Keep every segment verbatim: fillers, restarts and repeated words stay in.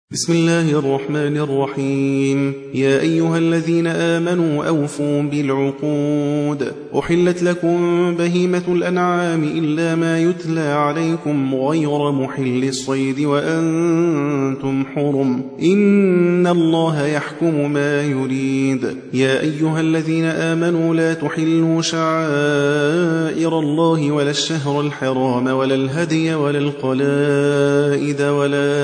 بسم الله الرحمن الرحيم. يا أيها الذين آمنوا أوفوا بالعقود. أحلت لكم بهيمة الأنعام إلا ما يتلى عليكم غير محل الصيد وأنتم حرم، إن الله يحكم ما يريد. يا أيها الذين آمنوا لا تحلوا شعائر الله ولا الشهر الحرام ولا الهدي ولا القلائد ولا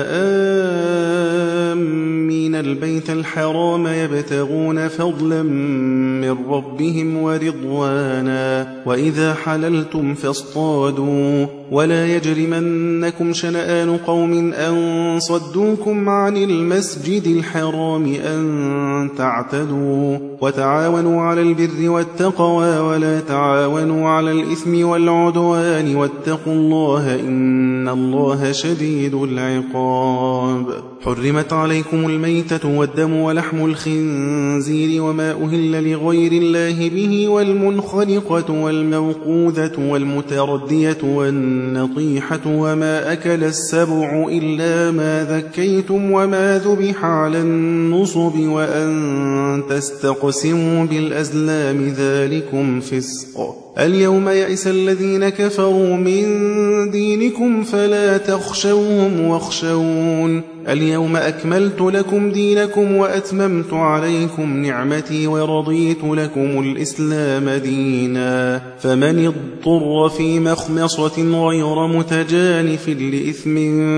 آمين البيت الحرام يبتغون فضلا من ربهم ورضوانا، وإذا حللتم فاصطادوا، ولا يجرمنكم شنآن قوم أن صدوكم عن المسجد الحرام أن تعتدوا، وتعاونوا على البر والتقوى ولا تعاونوا على الإثم والعدوان، واتقوا الله إن الله شديد العقاب. حرمت عليكم الميتة والدم ولحم الخنزير وما أهل لغير الله به، والمنخنقة والموقوذة والمتردية والنطيحة وما أكل السبع إلا ما ذكيتم وما ذبح على النصب، وأن تستقسموا بالأزلام ذلكم فسق. اليوم يئس الذين كفروا من دينكم فلا تخشوهم واخشون. اليوم أكملت لكم دينكم وأتممت عليكم نعمتي ورضيت لكم الإسلام دينا، فمن اضطر في مخمصة غير متجانف لإثم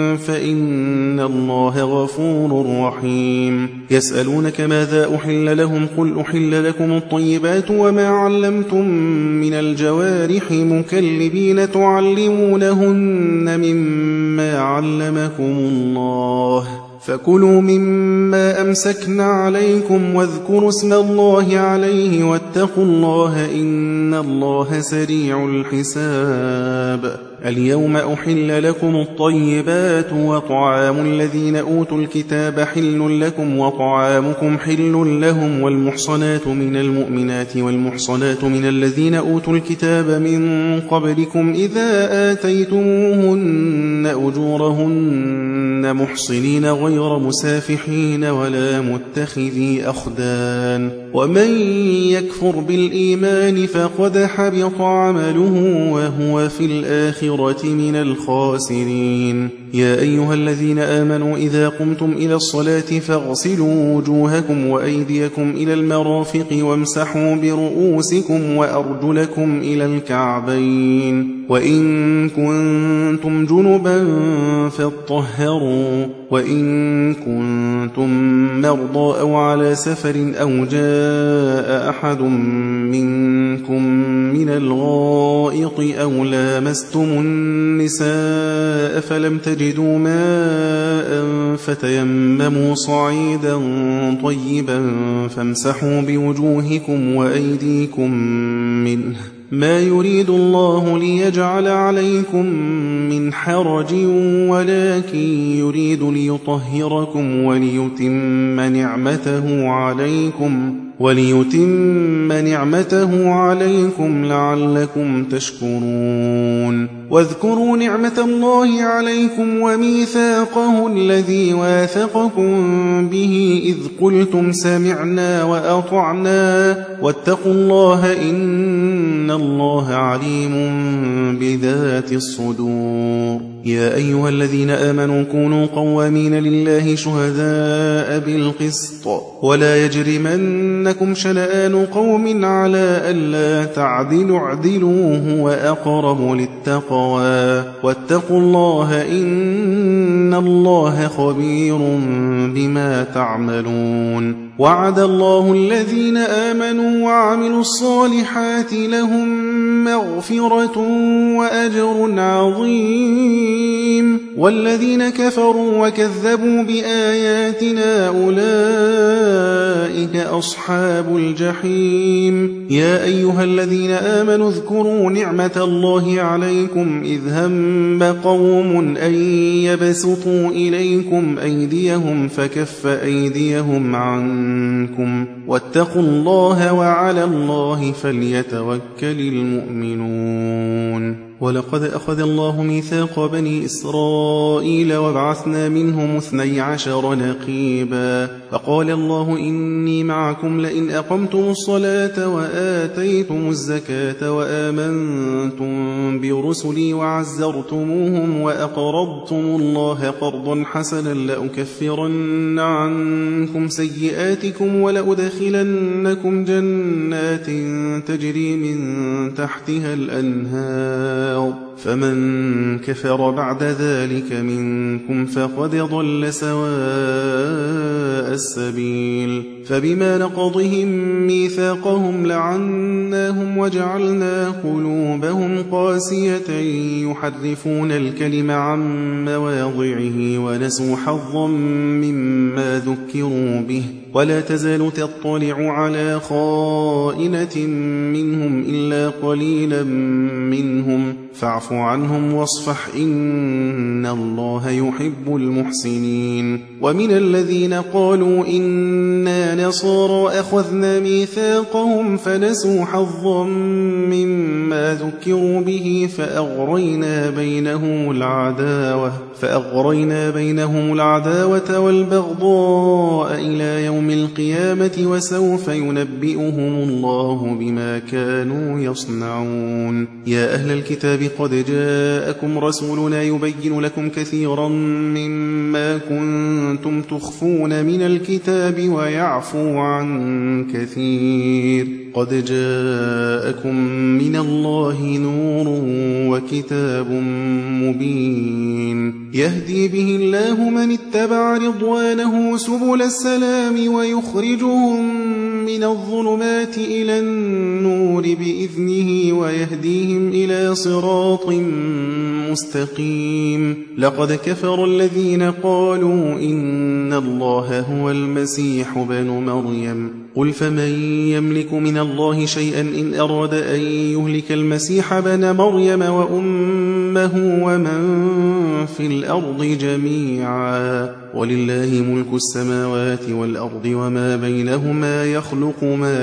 فإن الله غفور رحيم. يسألونك ماذا أحل لهم، قل أحل لكم الطيبات وما علمتم من الجوارح مكلبين تعلمونهن مما علمكم الله، فكلوا مما أمسكن عليكم واذكروا اسم الله عليه واتقوا الله إن الله سريع الحساب. اليوم أحل لكم الطيبات وطعام الذين أوتوا الكتاب حل لكم وطعامكم حل لهم، والمحصنات من المؤمنات والمحصنات من الذين أوتوا الكتاب من قبلكم إذا آتيتموهن أجورهن محصنين غير مسافحين ولا متخذي أخدان، ومن يكفر بالإيمان فقد حبط عمله وهو في الآخرة من الخاسرين. يا أيها الذين آمنوا إذا قمتم إلى الصلاة فاغسلوا وجوهكم وأيديكم إلى المرافق وامسحوا برؤوسكم وأرجلكم إلى الكعبين، وإن كنتم جنبا فاطهروا، وإن كنتم مرضى أو على سفر أو جاء أحد منكم من الغائط أو لامستم النساء فلم تجدوا ماء فتيمموا صعيدا طيبا فامسحوا بوجوهكم وأيديكم منه، ما يريد الله ليجعل عليكم من حرج ولكن يريد ليطهركم وليتم نعمته عليكم وليتم نعمته عليكم لعلكم تشكرون. واذكروا نعمة الله عليكم وميثاقه الذي واثقكم به إذ قلتم سمعنا وأطعنا واتقوا الله إن الله عليم بذات الصدور. يا أيها الذين آمنوا كونوا قوامين لله شهداء بالقسط، ولا يجرمنكم شنآن قوم على ألا تعدلوا اعدلوا هو أقرب للتقوى، واتقوا الله إن الله خبير بما تعملون. وعد الله الذين آمنوا وعملوا الصالحات لهم مغفرة وأجر عظيم، والذين كفروا وكذبوا بآياتنا أولئك أصحاب الجحيم. يا أيها الذين آمنوا اذكروا نعمة الله عليكم إذ هم قوم أن يبسطوا إليكم أيديهم فكف أيديهم عنكم، واتقوا الله وعلى الله فليتوكل المؤمنون. ولقد أخذ الله ميثاق بني إسرائيل وبعثنا منهم اثني عشر نقيبا فقال الله إني معكم لئن أقمتم الصلاة وآتيتم الزكاة وآمنتم برسلي وعزرتموهم وأقرضتم الله قرضا حسنا لأكفرن عنكم سيئاتكم ولأدخلنكم جنات تجري من تحتها الأنهار فمن كفر بعد ذلك منكم فقد ضل سواء السبيل فبما نقضهم ميثاقهم لعناهم وجعلنا قلوبهم قاسية يحرفون الكلم عن مواضعه ونسوا حظا مما ذكروا به ولا تزال تطلع على خائنة منهم إلا قليلا منهم فاعف عنهم واصفح إن الله يحب المحسنين ومن الذين قالوا إنا نصارى أخذنا ميثاقهم فنسوا حظا مما ذكروا به فأغرينا بينهم العداوة فأغرينا بينهم العداوة والبغضاء إلى يوم القيامة وسوف ينبئهم الله بما كانوا يصنعون يا أهل الكتاب قد جاءكم رسولنا يبين لكم كثيرا مما كنتم تخفون من الكتاب ويعفو عن كثير قد جاءكم من الله نور وكتاب مبين يهدي به الله من اتبع رضوانه سبل السلام ويخرجهم من الظلمات إلى النور بإذنه ويهديهم إلى صراط مستقيم لقد كفر الذين قالوا إن الله هو المسيح بن مريم قل فمن يملك من الله شيئا إن أراد أن يهلك المسيح بن مريم وأمه ومن في الأرض جميعا ولله ملك السماوات والأرض وما بينهما يخلق ما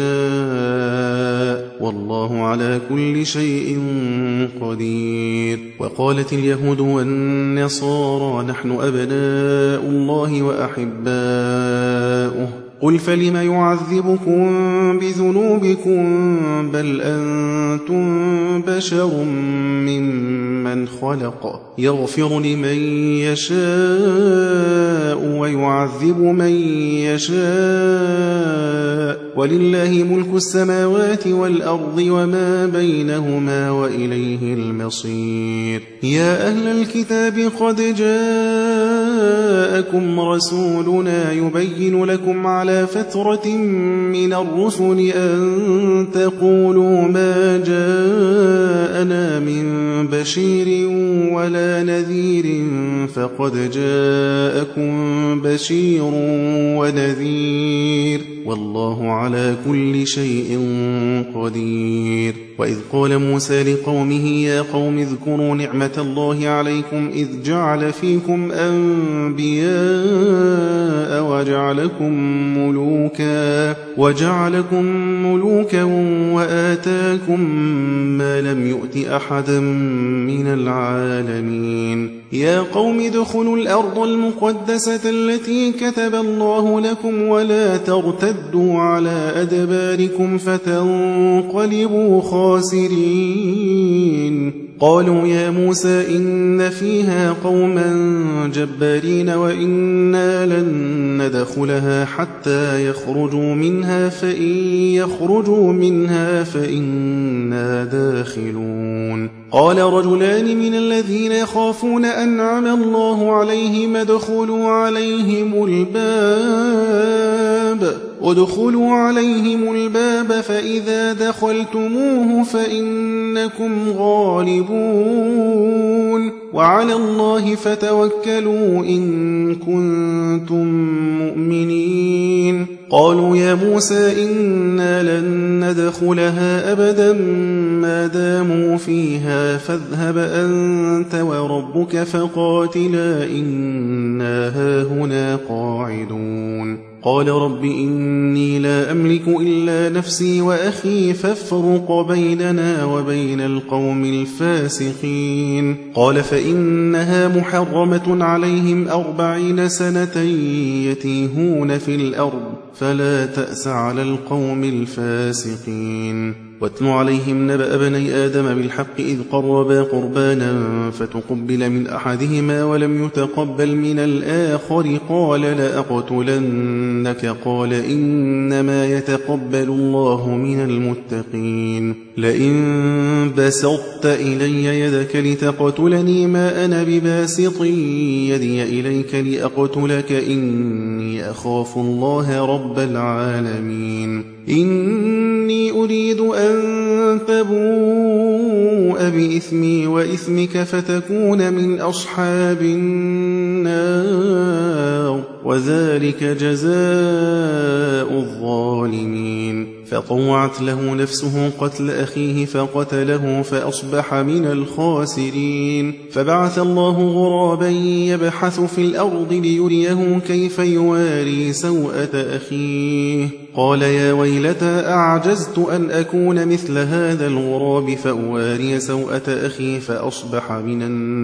يشاء والله على كل شيء قدير وقالت اليهود والنصارى نحن أبناء الله وأحباؤه قل فلم يعذبكم بذنوبكم بل أنتم بشر ممن خلق يغفر لمن يشاء ويعذب من يشاء ولله ملك السماوات والأرض وما بينهما وإليه المصير يا أهل الكتاب قد جاءكم رسولنا يبين لكم على فترة من الرسل أن تقولوا ما جاءنا من بشير ولا نذير فقد جاءكم بشير ونذير والله على كل شيء قدير وإذ قال موسى لقومه يا قوم اذكروا نعمة الله عليكم إذ جعل فيكم أنبياء وجعلكم ملوكا وجعلكم ملوكا وآتاكم ما لم يؤت أحدا من العالمين يا قوم ادخلوا الأرض المقدسة التي كتب الله لكم ولا ترتدوا على أدباركم فتنقلبوا خاسرين قالوا يا موسى إن فيها قوما جبارين وإنا لن ندخلها حتى يخرجوا منها فإن يخرجوا منها فإنا داخلون قال رجلان من الذين يخافون أنعم الله عليهم ادخلوا عليهم الباب ادخلوا عليهم الباب فإذا دخلتموه فإنكم غالبون وعلى الله فتوكلوا إن كنتم مؤمنين قالوا يا موسى إنا لن ندخلها أبدا ما داموا فيها فاذهب أنت وربك فقاتلا إنا هاهنا قاعدون قال رب إني لا أملك إلا نفسي وأخي فافرق بيننا وبين القوم الفاسقين قال فإنها محرمة عليهم أربعين سنة يتيهون في الأرض فلا تأس على القوم الفاسقين واتل عليهم نبأ بني آدم بالحق إذ قربا قربانا فتقبل من أحدهما ولم يتقبل من الآخر قال لأقتلنك قال إنما يتقبل الله من المتقين لئن بسطت إلي يدك لتقتلني ما أنا بباسط يدي إليك لأقتلك إني أخاف الله رب العالمين إني أريد أن تبوء بإثمي وإثمك فتكون من أصحاب النار وذلك جزاء الظالمين فطوعت له نفسه قتل أخيه فقتله فأصبح من الخاسرين فبعث الله غرابا يبحث في الأرض ليريه كيف يواري سوءة أخيه قال يا ويلتى أعجزت أن أكون مثل هذا الغراب فأواري سوءة أخي فأصبح من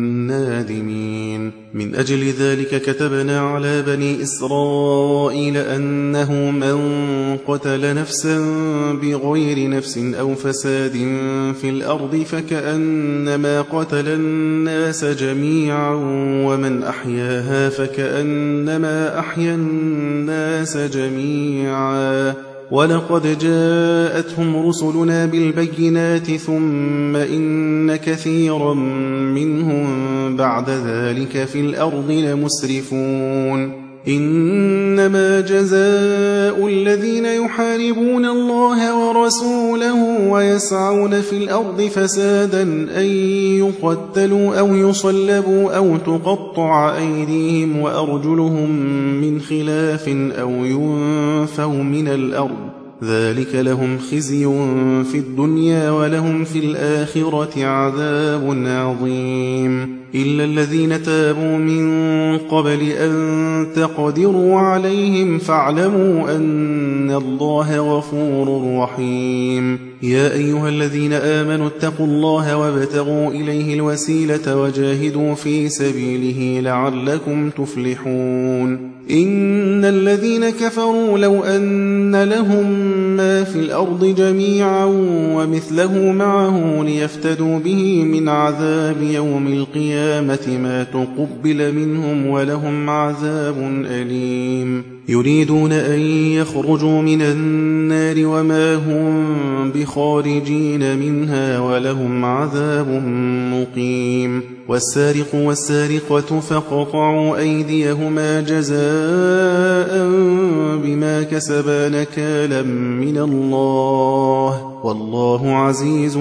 النادمين من أجل ذلك كتبنا على بني إسرائيل أنه من قتل نفسا بغير نفس أو فساد في الأرض فكأنما قتل الناس جميعا ومن أحياها فكأنما أحيا الناس جميعا ولقد جاءتهم رسلنا بالبينات ثم إن كثيرا منهم بعد ذلك في الأرض لمسرفون إنما جزاء الذين يحاربون الله ورسوله ويسعون في الأرض فسادا أن يقتلوا أو يصلبوا أو تقطع أيديهم وأرجلهم من خلاف أو ينفوا من الأرض ذلك لهم خزي في الدنيا ولهم في الآخرة عذاب عظيم إلا الذين تابوا من قبل أن تقدروا عليهم فاعلموا أن الله غفور رحيم يا أيها الذين آمنوا اتقوا الله وابتغوا إليه الوسيلة وجاهدوا في سبيله لعلكم تفلحون إن الذين كفروا لو أن لهم ما في الأرض جميعا ومثله معه ليفتدوا به من عذاب يوم القيامة ما تقبل منهم ولهم عذاب أليم يريدون أن يخرجوا من النار وما هم بخارجين منها ولهم عذاب مقيم والسارق والسارقة فاقطعوا أيديهما جزاء بما كسبا نكالا من الله والله عزيز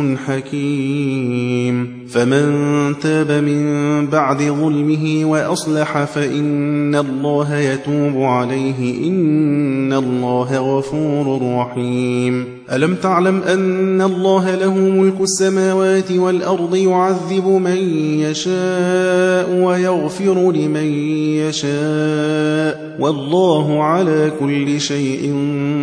حكيم فمن تاب من بعد ظلمه وأصلح فإن الله يتوب عليه إن الله غفور رحيم ألم تعلم أن الله له ملك السماوات والأرض يعذب من يشاء ويغفر لمن يشاء والله على كل شيء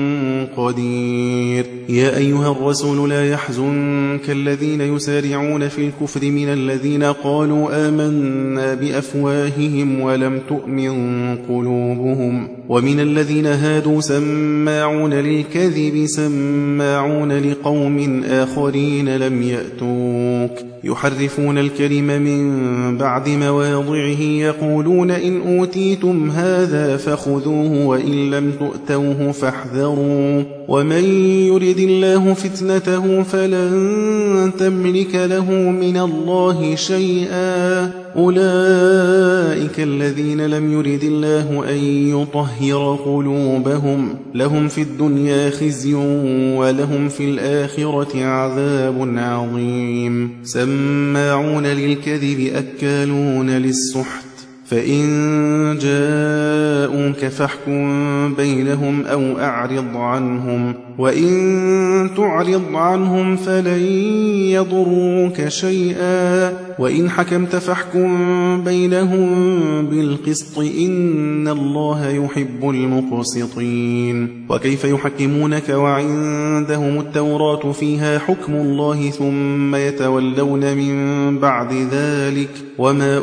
قدير يا أيها الرسول لا يحزنك الذين يسارعون في الكفر من الذين قالوا آمنا بأفواههم ولم تؤمن قلوبهم ومن الذين هادوا سماعون للكذب سماعون لقوم آخرين لم يأتوك يحرفون الكلم من بعد مواضعه يقولون إن أوتيتم هذا فخذوه وإن لم تؤتوه فاحذروا ومن يرد الله فتنته فلن تملك له من الله شيئا أولئك الذين لم يرد الله أن يطهر قلوبهم لهم في الدنيا خزي ولهم في الآخرة عذاب عظيم سماعون للكذب أكالون للسحت فإن جاءوا جاءوك فاحكم بينهم أو أعرض عنهم، وإن تعرض عنهم فلن يضروك شيئا، وإن حكمت فاحكم بينهم بالقسط إن الله يحب المقسطين. وكيف يحكمونك وعندهم التوراة فيها حكم الله ثم يتولون من بعد ذلك وما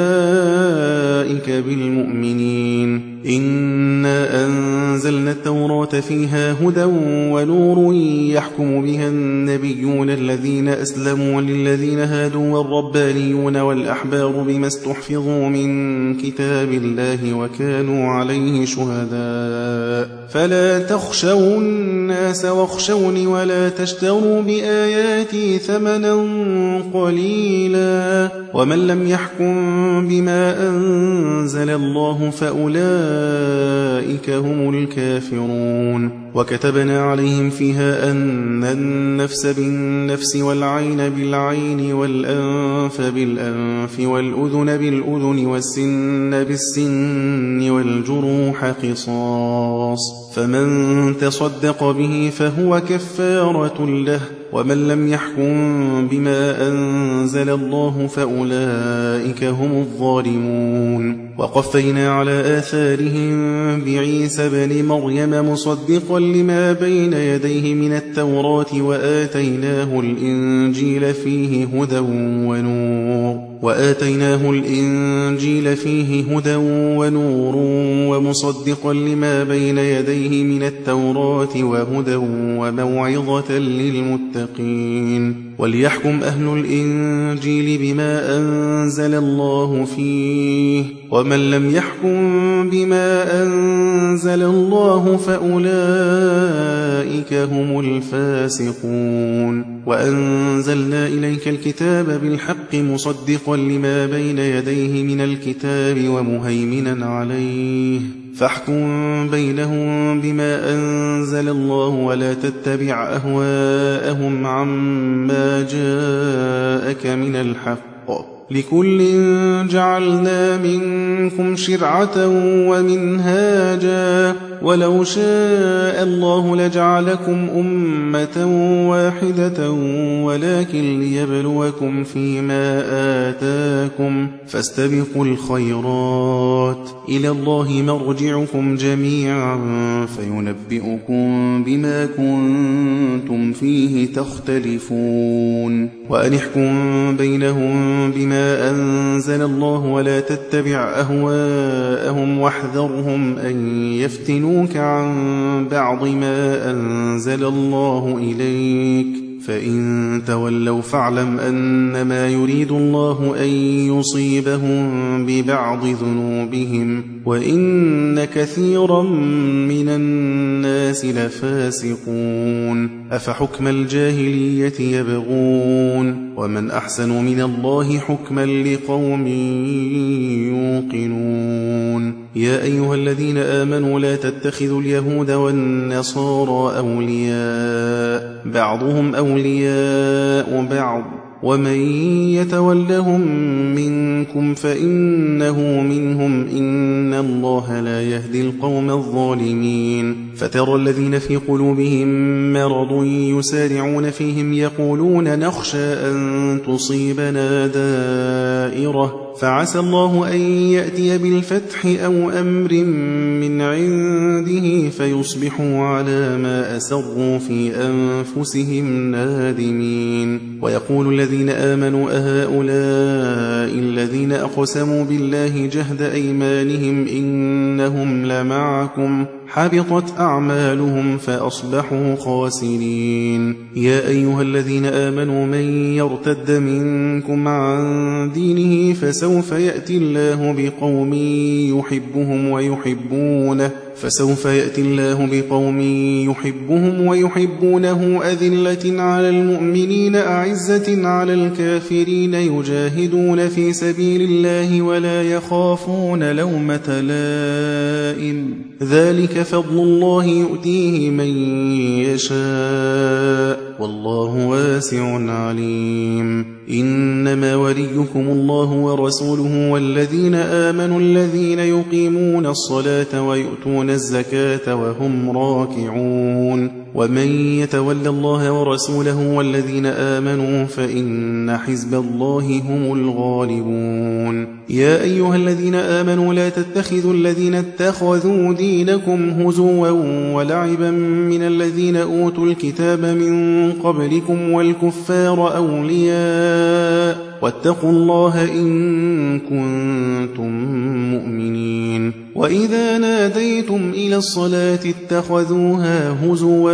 أولئك بالمؤمنين. إنا أنزلنا التوراة فيها هدى ونور يحكم بها النبيون الذين أسلموا للذين هادوا والربانيون والأحبار بما استحفظوا من كتاب الله وكانوا عليه شهداء، فلا تخشوا الناس واخشوني ولا تشتروا بآياتي ثمنا قليلا، ومن لم يحكم بما أنزل الله فأولئك هم الكافرون. وكتبنا عليهم فيها أن النفس بالنفس والعين بالعين والأنف بالأنف والأذن بالأذن والسن بالسن والجروح قصاص، فمن تصدق به فهو كفارة له، ومن لم يحكم بما أنزل الله فأولئك هم الظالمون. وقفينا على آثارهم بعيسى بن مريم مصدقا لما بين يديه من التوراة وآتيناه الإنجيل فيه هدى ونور وآتيناه الإنجيل فيه هدى ونور ومصدقا لما بين يديه من التوراة وهدى وموعظة للمتقين. وليحكم أهل الإنجيل بما أنزل الله فيه، ومن لم يحكم بما أنزل الله فأولئك هم الفاسقون. وأنزلنا إليك الكتاب بالحق مصدقا لما بين يديه من الكتاب ومهيمنا عليه، فاحكم بينهم بما أنزل الله ولا تتبع أهواءهم عما جاءك من الحق، لكل جعلنا منكم شرعة ومنهاجا، ولو شاء الله لجعلكم أمة واحدة ولكن ليبلوكم فيما آتاكم، فاستبقوا الخيرات، إلى الله مرجعكم جميعا فينبئكم بما كنتم فيه تختلفون. وأن احكم بينهم بما أنزل الله ولا تتبع أهواءهم واحذرهم أن يفتنوك عن بعض ما أنزل الله إليك، فإن تولوا فاعلم أنما يريد الله أن يصيبهم ببعض ذنوبهم وإن كثيرا من الناس لفاسقون. أفحكم الجاهلية يبغون ومن أحسن من الله حكما لقوم يوقنون. يا أيها الذين آمنوا لا تتخذوا اليهود والنصارى أولياء بعضهم أولياء بعض ومن يتولهم منكم فإنه منهم إن الله لا يهدي القوم الظالمين. فترى الذين في قلوبهم مرض يسارعون فيهم يقولون نخشى أن تصيبنا دائرة فعسى الله أن يأتي بالفتح أو أمر من عنده فيصبحوا على ما أسروا في أنفسهم نادمين. ويقول الذين آمنوا أهؤلاء الذين أقسموا بالله جهد أيمانهم إنهم لمعكم حبطت أعمالهم فأصبحوا خاسرين. يا أيها الذين آمنوا من يرتد منكم عن دينه فسوف يأتي الله بقوم يحبهم ويحبونه فسوف يأتي الله بقوم يحبهم ويحبونه أذلة على المؤمنين أعزة على الكافرين يجاهدون في سبيل الله ولا يخافون لومة لائم ذلك فضل الله يؤتيه من يشاء والله واسع عليم إنما وليكم الله ورسوله والذين آمنوا الذين يقيمون الصلاة ويؤتون الزكاة وهم راكعون ومن يتول الله ورسوله والذين آمنوا فإن حزب الله هم الغالبون يا أيها الذين آمنوا لا تتخذوا الذين اتخذوا دينكم هزوا ولعبا من الذين أوتوا الكتاب من قبلكم والكفار أولياء واتقوا الله إن كنتم مؤمنين وإذا ناديتم إلى الصلاة اتخذوها هزوا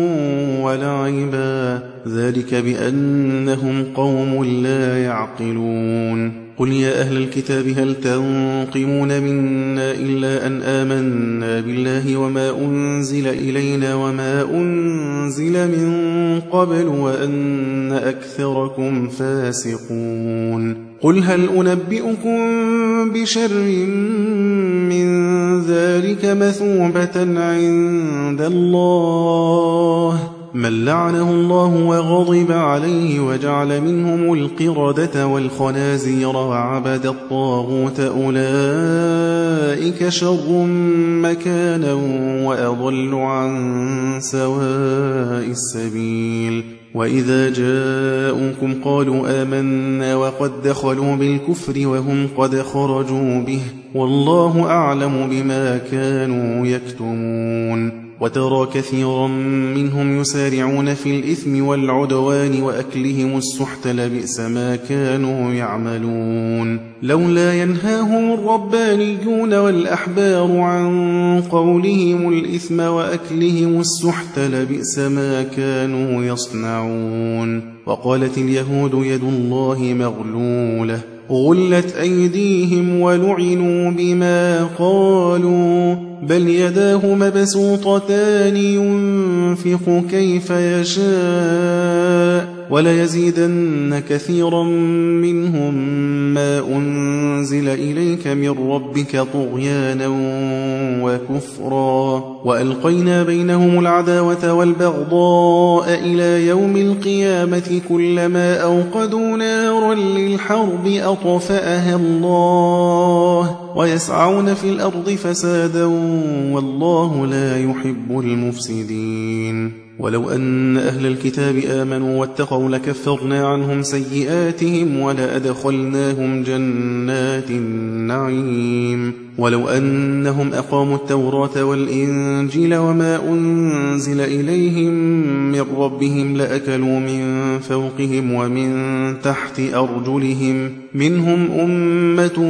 ولعبا ذلك بأنهم قوم لا يعقلون قل يا أهل الكتاب هل تنقمون منا إلا أن آمنا بالله وما أنزل إلينا وما أنزل من قبل وأن أكثركم فاسقون قل هل أنبئكم بشر من ذلك مثوبة عند الله من لعنه الله وغضب عليه وجعل منهم القردة والخنازير وعبد الطاغوت أولئك شر مكانا وأضل عن سواء السبيل وإذا جاءوكم قالوا آمنا وقد دخلوا بالكفر وهم قد خرجوا به والله أعلم بما كانوا يكتمون وترى كثيرا منهم يسارعون في الإثم والعدوان وأكلهم السحت لبئس ما كانوا يعملون لولا ينهاهم الربانيون والأحبار عن قولهم الإثم وأكلهم السحت لبئس ما كانوا يصنعون وقالت اليهود يد الله مغلولة غلت أيديهم ولعنوا بما قالوا بل يداه مبسوطتان ينفق كيف يشاء وليزيدن كثيرا منهم ما أنزل إليك من ربك طغيانا وكفرا وألقينا بينهم العداوة والبغضاء إلى يوم القيامة كلما أوقدوا نارا للحرب أطفأها الله ويسعون في الأرض فسادا والله لا يحب المفسدين ولو أن أهل الكتاب آمنوا واتقوا لكفرنا عنهم سيئاتهم ولأدخلناهم جنات النعيم ولو أنهم أقاموا التوراة والإنجيل وما أنزل إليهم من ربهم لأكلوا من فوقهم ومن تحت أرجلهم منهم أمة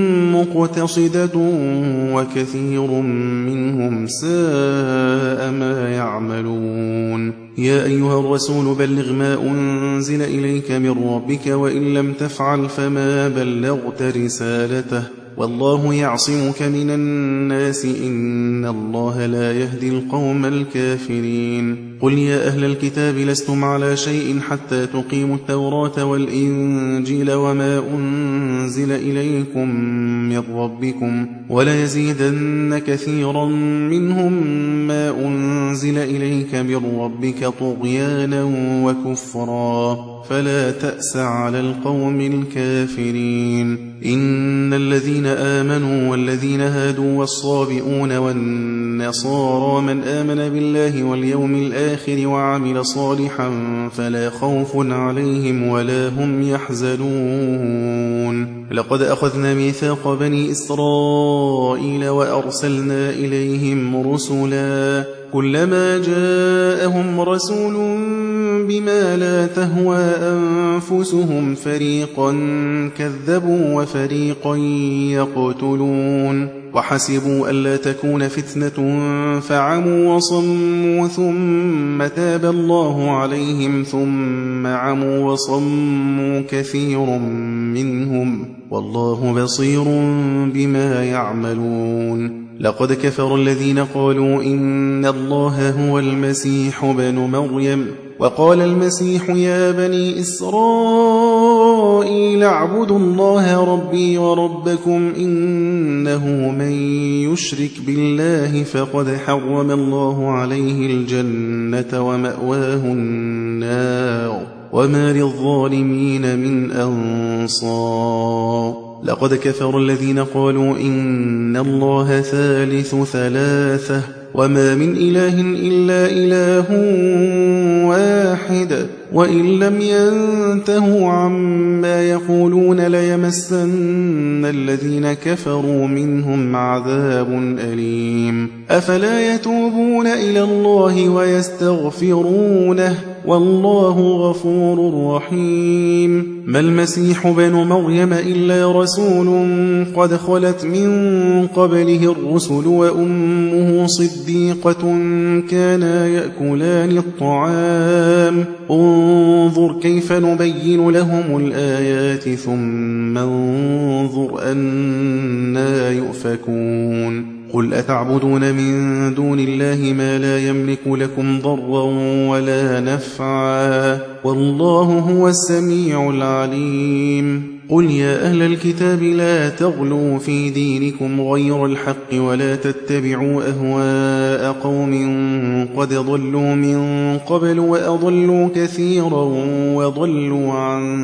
مقتصدة وكثير منهم ساء ما يعملون يا أيها الرسول بلغ ما أنزل إليك من ربك وإن لم تفعل فما بلغت رسالته والله يعصمك من الناس إن الله لا يهدي القوم الكافرين قل يا أهل الكتاب لستم على شيء حتى تقيموا التوراة والإنجيل وما أنزل إليكم من ربكم وليزيدن كثيرا منهم ما أنزل إليك من ربك طغيانا وكفرا فلا تأس على القوم الكافرين إن الذين آمنوا والذين هادوا والصابئون والنصارى من آمن بالله واليوم الآخر وعمل صالحا فلا خوف عليهم ولا هم يحزنون لقد أخذنا ميثاق بني إسرائيل وأرسلنا إليهم رسلا كلما جاءهم رسول بما لا تهوى أنفسهم فريقا كذبوا وفريقا يقتلون وحسبوا ألا تكون فتنة فعموا وصموا ثم تاب الله عليهم ثم عموا وصموا كثير منهم والله بصير بما يعملون لقد كفر الذين قالوا إن الله هو المسيح ابن مريم وقال المسيح يا بني إسرائيل قُلْ اعْبُدُوا اللَّهَ رَبِّي وَرَبَّكُمْ إِنَّهُ مَن يُشْرِكْ بِاللَّهِ فَقَدْ حَرَّمَ اللَّهُ عَلَيْهِ الْجَنَّةَ وَمَأْوَاهُ النَّارُ وَمَا لِلظَّالِمِينَ مِنْ أَنصَارٍ لقد كفر الذين قالوا إن الله ثالث ثلاثة وما من إله إلا إله واحد وإن لم ينتهوا عما يقولون ليمسن الذين كفروا منهم عذاب أليم أفلا يتوبون إلى الله ويستغفرونه والله غفور رحيم ما المسيح بن مريم إلا رسول قد خلت من قبله الرسل وأمه صديقة كانا يأكلان الطعام انظر كيف نبين لهم الآيات ثم انظر أنا يؤفكون قل أتعبدون من دون الله ما لا يملك لكم ضرا ولا نفعا والله هو السميع العليم قل يا أهل الكتاب لا تغلوا في دينكم غير الحق ولا تتبعوا أهواء قوم قد ضلوا من قبل وأضلوا كثيرا وضلوا عن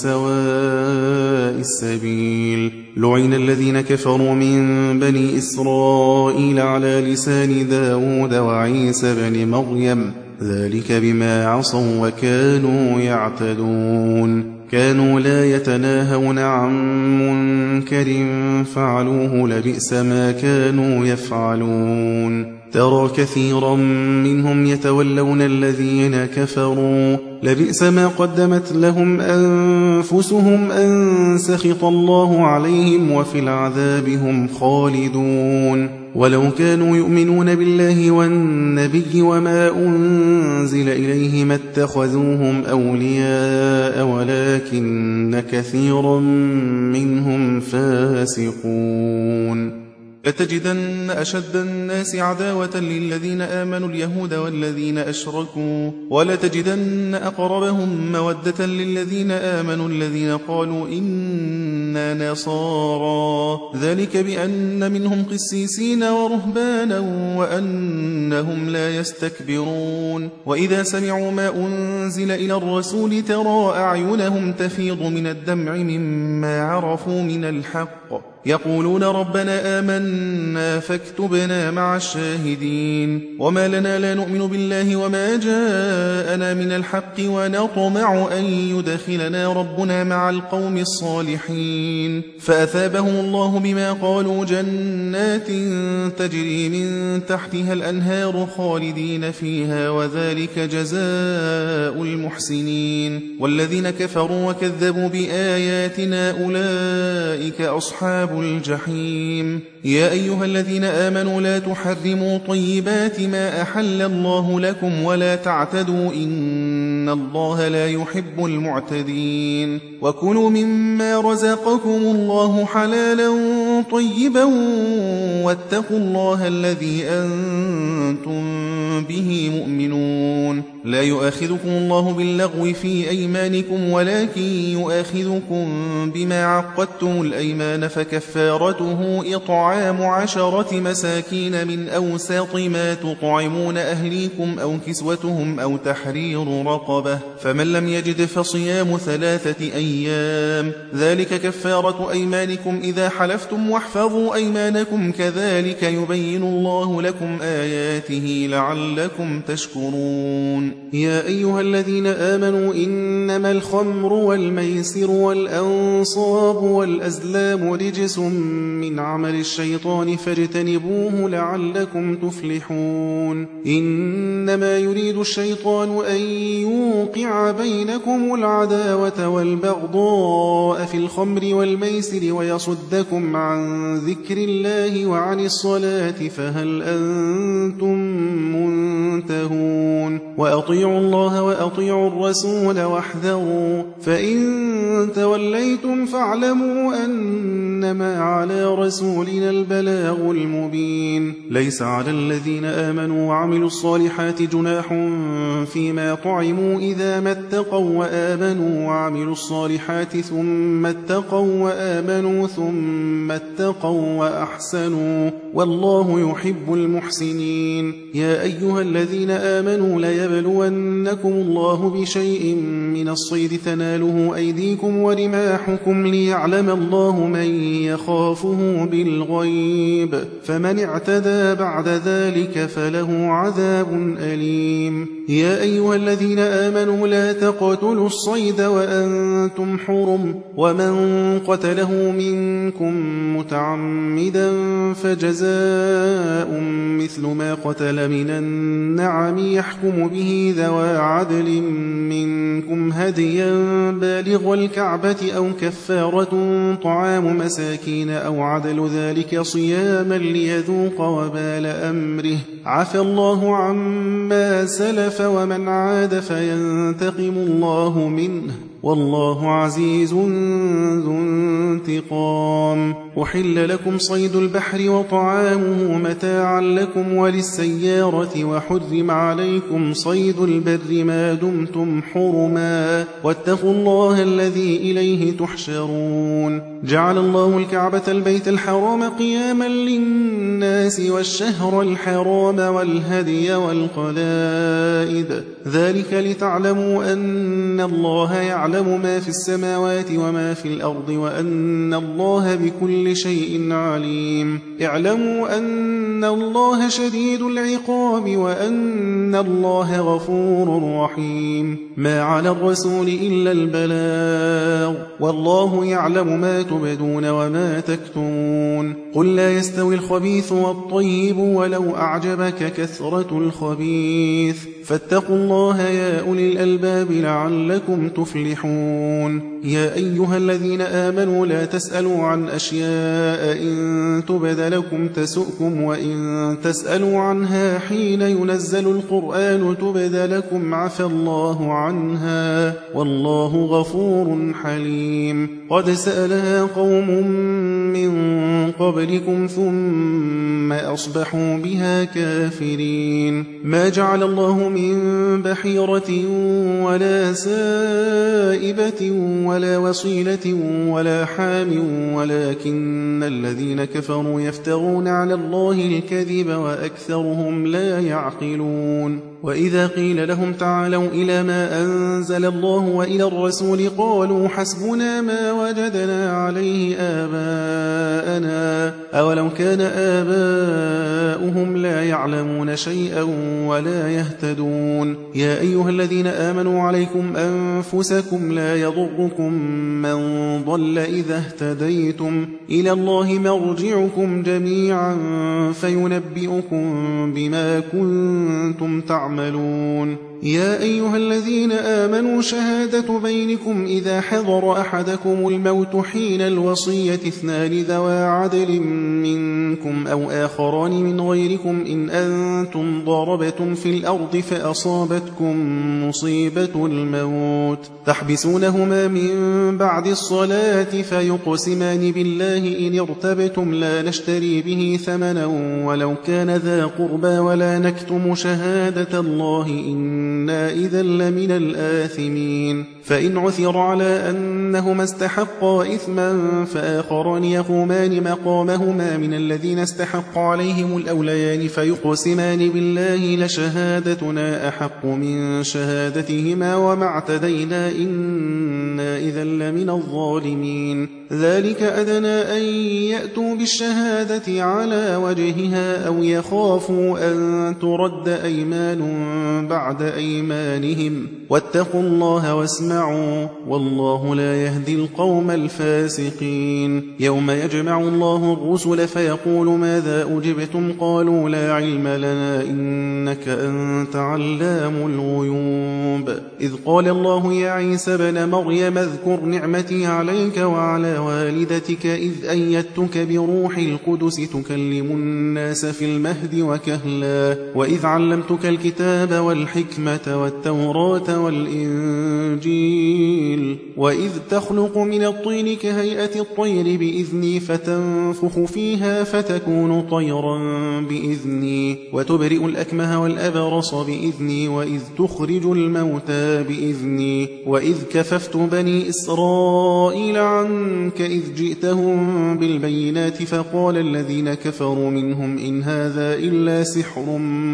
سواء السبيل لعن الذين كفروا من بني إسرائيل على لسان داود وعيسى بن مريم ذلك بما عصوا وكانوا يعتدون كانوا لا يتناهون عن منكر فعلوه لبئس ما كانوا يفعلون ترى كثيرا منهم يتولون الذين كفروا لبئس ما قدمت لهم أنفسهم أن سخط الله عليهم وفي العذاب هم خالدون ولو كانوا يؤمنون بالله والنبي وما أنزل إليه ما اتخذوهم أولياء ولكن كثيرا منهم فاسقون لتجدن أشد الناس عداوة للذين آمنوا اليهود والذين أشركوا ولتجدن أقربهم مودة للذين آمنوا الذين قالوا إنا نصارى ذلك بأن منهم قسيسين ورهبانا وأنهم لا يستكبرون وإذا سمعوا ما أنزل إلى الرسول ترى أعينهم تفيض من الدمع مما عرفوا من الحق يقولون ربنا آمنا فاكتبنا مع الشاهدين وما لنا لا نؤمن بالله وما جاءنا من الحق ونطمع أن يدخلنا ربنا مع القوم الصالحين فأثابهم الله بما قالوا جنات تجري من تحتها الأنهار خالدين فيها وذلك جزاء المحسنين والذين كفروا وكذبوا بآياتنا أولئك أصحاب الجحيم يا أيها الذين آمنوا لا تحرموا طيبات ما أحل الله لكم ولا تعتدوا إن الله لا يحب المعتدين وكلوا مما رزقكم الله حلالا طيبا واتقوا الله الذي أنتم به مؤمنون لا يؤاخذكم الله باللغو في أيمانكم ولكن يؤاخذكم بما عقدتم الأيمان فكفارته إطعام عشرة مساكين من أوسط ما تطعمون أهليكم أو كسوتهم أو تحرير رقبة فمن لم يجد فصيام ثلاثة أيام ذلك كفارة أيمانكم إذا حلفتم واحفظوا أيمانكم كذلك يبين الله لكم آياته لعلكم تشكرون يا أيها الذين آمنوا إنما الخمر والميسر والأنصاب والأزلام رجس من عمل الشيطان فاجتنبوه لعلكم تفلحون إنما يريد الشيطان أن يوقع بينكم العداوة والبغضاء في الخمر والميسر ويصدكم عن ذكر الله وعن الصلاة فهل أنتم منتهون وأطيعوا الله وأطيعوا الرسول واحذروا فإن توليتم فاعلموا أنما على رسولنا البلاغ المبين ليس على الذين آمنوا وعملوا الصالحات جناح فيما طعموا إذا ما اتقوا وآمنوا وعملوا الصالحات ثم اتقوا وآمنوا ثم اتقوا وأحسنوا والله يحب المحسنين يا أيها الذين آمنوا ليبلونكم الله بشيء من الصيد تناله أيديكم ورماحكم ليعلم الله من يخافه بالغيب فمن اعتدى بعد ذلك فله عذاب أليم يا أيها الذين آمنوا لا تقتلوا الصيد وأنتم حرم ومن قتله منكم متعمدا فجزاء مثل ما قتل من النعم يحكم به ذوى عدل منكم هديا بالغ الكعبة أو كفارة طعام مساكين أو عدل ذلك صياما ليذوق وبال أمره عفى الله عما سلف ومن عاد فينتقم الله منه والله عزيز ذو انتقام أحل لكم صيد البحر وطعامه متاعا لكم وللسيارة وحرم عليكم صيد البر ما دمتم حرما واتقوا الله الذي إليه تحشرون جعل الله الكعبة البيت الحرام قياما للناس والشهر الحرام والهدي والقلائد ذلك لتعلموا أن الله يعلم ما في السماوات وما في الأرض وأن الله بكل شيء عليم اعلموا أن الله شديد العقاب وأن الله غفور رحيم ما على الرسول إلا البلاغ والله يعلم ما تبدون وما تكتمون قل لا يستوي الخبيث والطيب ولو أعجبك كثرة الخبيث فاتقوا الله يا أولي الألباب لعلكم تفلحون يا أيها الذين آمنوا لا تسألوا عن أشياء إن تبد لكم تسؤكم وإن تسألوا عنها حين ينزل القرآن تبد لكم عفى الله عنها والله غفور حليم قد سألها قوم من قبلكم ثم أصبحوا بها كافرين ما جعل الله من بحيرة ولا سائبة ولا وصيلة ولا حام ولكن الذين كفروا يفترون على الله الكذب وأكثرهم لا يعقلون وإذا قيل لهم تعالوا إلى ما أنزل الله وإلى الرسول قالوا حسبنا ما وجدنا عليه آباءنا أولو كان آباؤهم لا يعلمون شيئا ولا يهتدون يا أيها الذين آمنوا عليكم أنفسكم لا يضركم من ضل إذا اهتديتم إلى الله مرجعكم جميعا فينبئكم بما كنتم تعملون يا أيها الذين آمنوا شهادة بينكم إذا حضر أحدكم الموت حين الوصية اثنان ذوى عدل منكم أو آخران من غيركم إن أنتم ضربتم في الأرض فأصابتكم مصيبة الموت تحبسونهما من بعد الصلاة فيقسمان بالله إن ارتبتم لا نشتري به ثمنا ولو كان ذا قربى ولا نكتم شهادة الله إن إنا إذا لمن الآثمين فإن عثر على أنهما استحقا إثما فآخران يقومان مقامهما من الذين استحق عليهم الأوليان فيقسمان بالله لشهادتنا أحق من شهادتهما وما اعتدينا إنا إذا لمن الظالمين ذلك أدنى أن يأتوا بالشهادة على وجهها أو يخافوا أن ترد أيمان بعد أيمانهم واتقوا الله واسمعوا والله لا يهدي القوم الفاسقين يوم يجمع الله الرسل فيقول ماذا أجبتم قالوا لا علم لنا إنك أنت علام الغيوب إذ قال الله يا عيسى بن مريم اذكر نعمتي عليك وعلى والدتك إذ أيدتك بروح القدس تكلم الناس في المهد وكهلا وإذ علمتك الكتاب والحكمة الحكمة والتوراة والإنجيل وإذ تخلق من الطين كهيئة الطير بإذني فتنفخ فيها فتكون طيرا بإذني وتبرئ الأكمه والأبرص بإذني وإذ تخرج الموتى بإذني وإذ كففت بني إسرائيل عنك إذ جئتهم بالبينات فقال الذين كفروا منهم إن هذا إلا سحر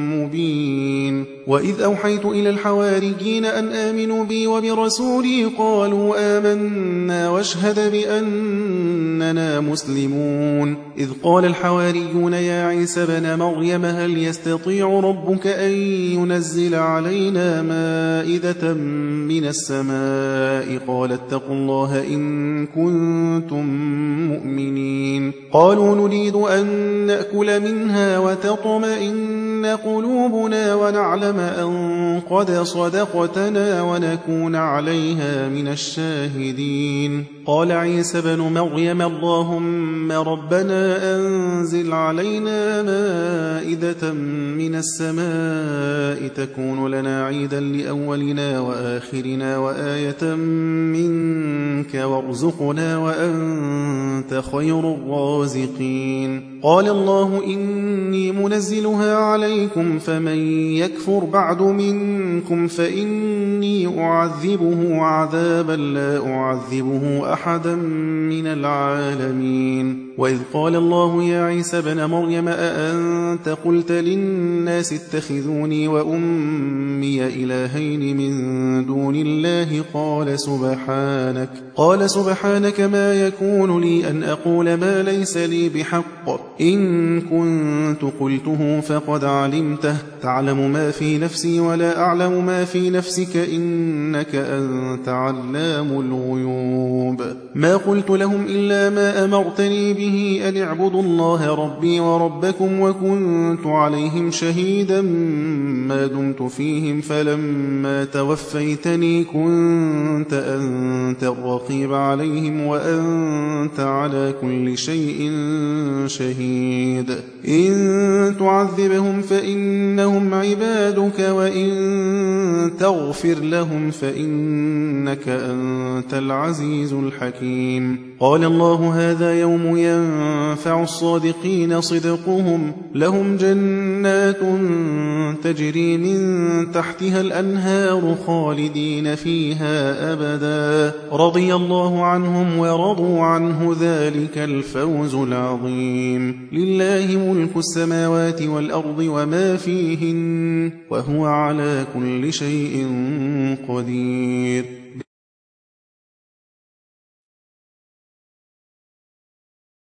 مبين وإذ أوحيت إلى الحواريين أن آمنوا بي وبرسولي قالوا آمنا واشهد بأننا مسلمون إذ قال الحواريون يا عيسى بن مريم هل يستطيع ربك أن ينزل علينا مائدة من السماء قال اتقوا الله إن كنتم مؤمنين قالوا نريد أن نأكل منها وتطمئن قلوبنا ونعلم أن قد صدقتنا ونكون عليها من الشاهدين قال عيسى بن مريم اللهم ربنا أنزل علينا مائدة من السماء تكون لنا عيدا لأولنا وآخرنا وآية منك وارزقنا وأنت خير الرازقين قال الله إني منزلها عليكم فمن يكفر بعد منكم فإني أعذبه عذابا لا أعذبه أحدا من العالمين وإذ قال الله يا عيسى بن مريم أأنت قلت للناس اتخذوني وأمي إلهين من دون الله قال سبحانك قال سبحانك ما يكون لي أن أقول ما ليس لي بحق إن كنت قلته فقد علمته تعلم ما في نفسي ولا أعلم ما في نفسك إنك أنت علام الغيوب ما قلت لهم إلا ما أمرتني به أن اعبدوا الله ربي وربكم وكنت عليهم شهيدا ما دمت فيهم فلما توفيتني كنت أنت الرقيب عليهم وأنت على كل شيء شهيد إن تعذبهم فإنهم عبادك وإن تغفر لهم فإنك أنت العزيز الحكيم قال الله هذا يوم ينفع الصادقين صدقهم لهم جنات تجري من تحتها الأنهار خالدين فيها أبدا رضي الله عنهم ورضوا عنه ذلك الفوز العظيم لله ملك السماوات والأرض وما فيهن وهو على كل شيء قدير